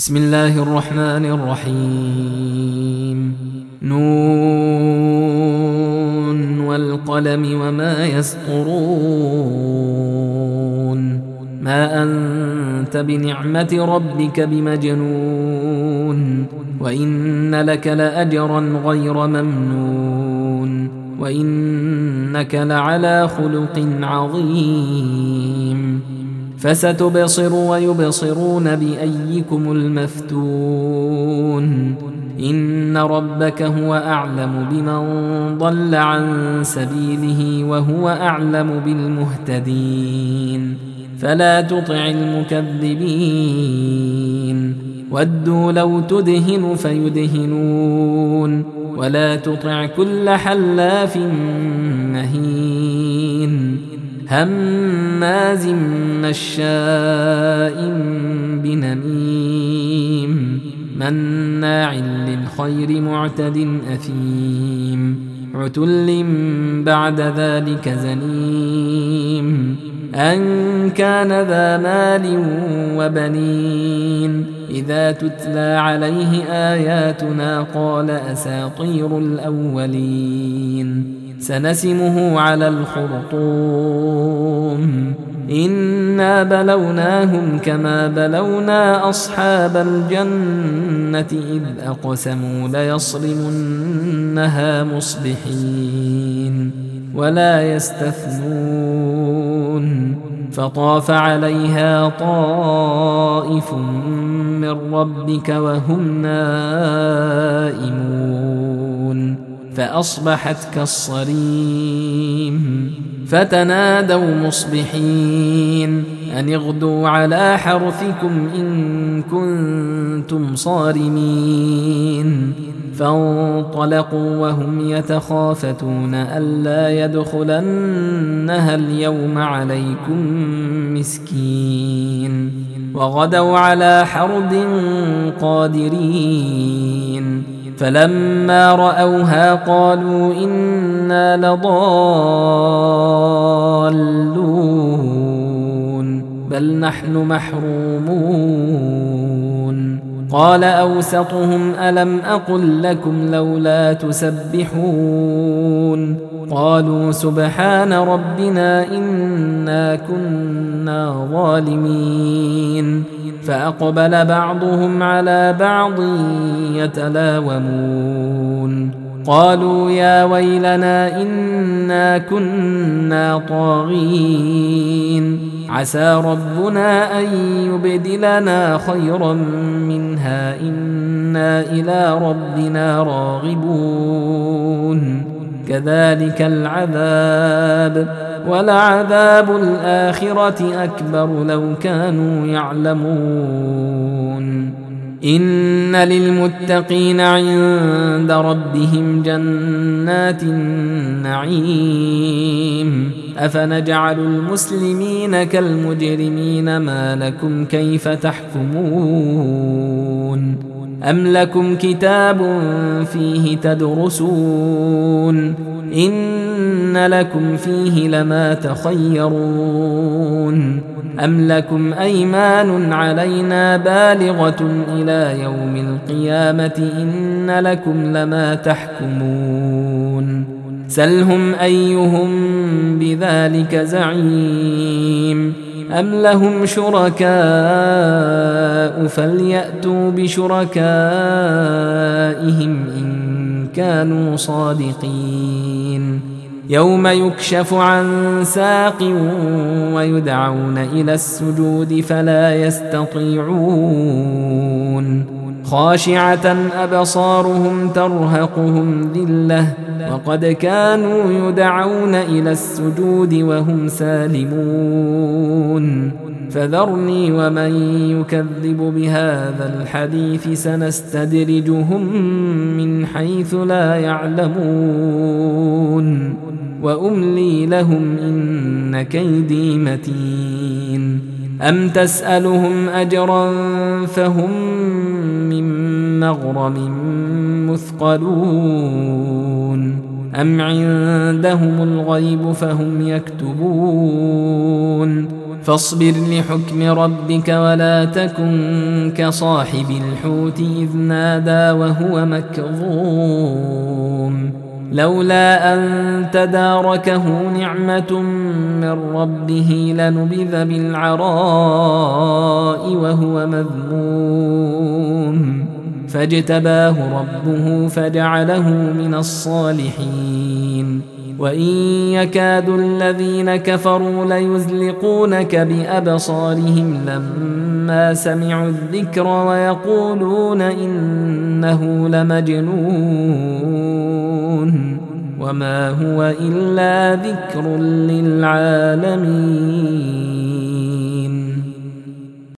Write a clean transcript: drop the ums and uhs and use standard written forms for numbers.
بسم الله الرحمن الرحيم. نون والقلم وما يسطرون. ما أنت بنعمة ربك بمجنون، وإن لك لأجرا غير ممنون، وإنك لعلى خلق عظيم. فستبصر ويبصرون بأيكم المفتون. إن ربك هو أعلم بمن ضل عن سبيله وهو أعلم بالمهتدين. فلا تطع المكذبين. ودوا لو تدهن فيدهنون، ولا تطع كل حلاف مهين هماز مشاء بنميم مناع للخير معتد أثيم عتل بعد ذلك زنيم أن كان ذا مال وبنين. إذا تتلى عليه آياتنا قال أساطير الأولين. سنسمه على الخرطوم. إنا بلوناهم كما بلونا أصحاب الجنة إذ أقسموا ليصرمنها مصبحين ولا يستثنون. فطاف عليها طائف من ربك وهم نائمون فأصبحت كالصريم. فتنادوا مصبحين أن اغدوا على حرثكم إن كنتم صارمين. فانطلقوا وهم يتخافتون ألا يدخلنها اليوم عليكم مسكين. وغدوا على حرد قادرين. فلما رأوها قالوا إنا لضالون بل نحن محرومون. قال أوسطهم ألم أقل لكم لولا تسبحون. قالوا سبحان ربنا إنا كنا ظالمين. فأقبل بعضهم على بعض يتلاومون. قالوا يا ويلنا إنا كنا طاغين. عسى ربنا أن يبدلنا خيرا منها إنا إلى ربنا راغبون. كذلك العذاب ولعذاب الآخرة أكبر لو كانوا يعلمون. إن للمتقين عند ربهم جنات النعيم. أفنجعل المسلمين كالمجرمين ما لكم كيف تحكمون. أم لكم كتاب فيه تدرسون إن لكم فيه لما تخيرون. أم لكم أيمان علينا بالغة إلى يوم القيامة إن لكم لما تحكمون. سلهم أيهم بذلك زعيم. أم لهم شركاء فليأتوا بشركائهم إن كانوا صادقين. يوم يكشف عن ساق ويدعون إلى السجود فلا يستطيعون. خاشعة أبصارهم ترهقهم ذلة وقد كانوا يدعون إلى السجود وهم سالمون. فذرني ومن يكذب بهذا الحديث سنستدرجهم من حيث لا يعلمون وأملي لهم إن كيدي متين. أم تسألهم أجرا فهم من مغرم مثقلون أم عندهم الغيب فهم يكتبون. فاصبر لحكم ربك ولا تكن كصاحب الحوت إذ نادى وهو مكظوم لولا أن تداركه نعمة من ربه لنبذ بالعراء وهو مذموم فاجتباه ربه فجعله من الصالحين وإن يكاد الذين كفروا ليزلقونك بأبصارهم لما سمعوا الذكر ويقولون إنه لمجنون وما هو إلا ذكر للعالمين.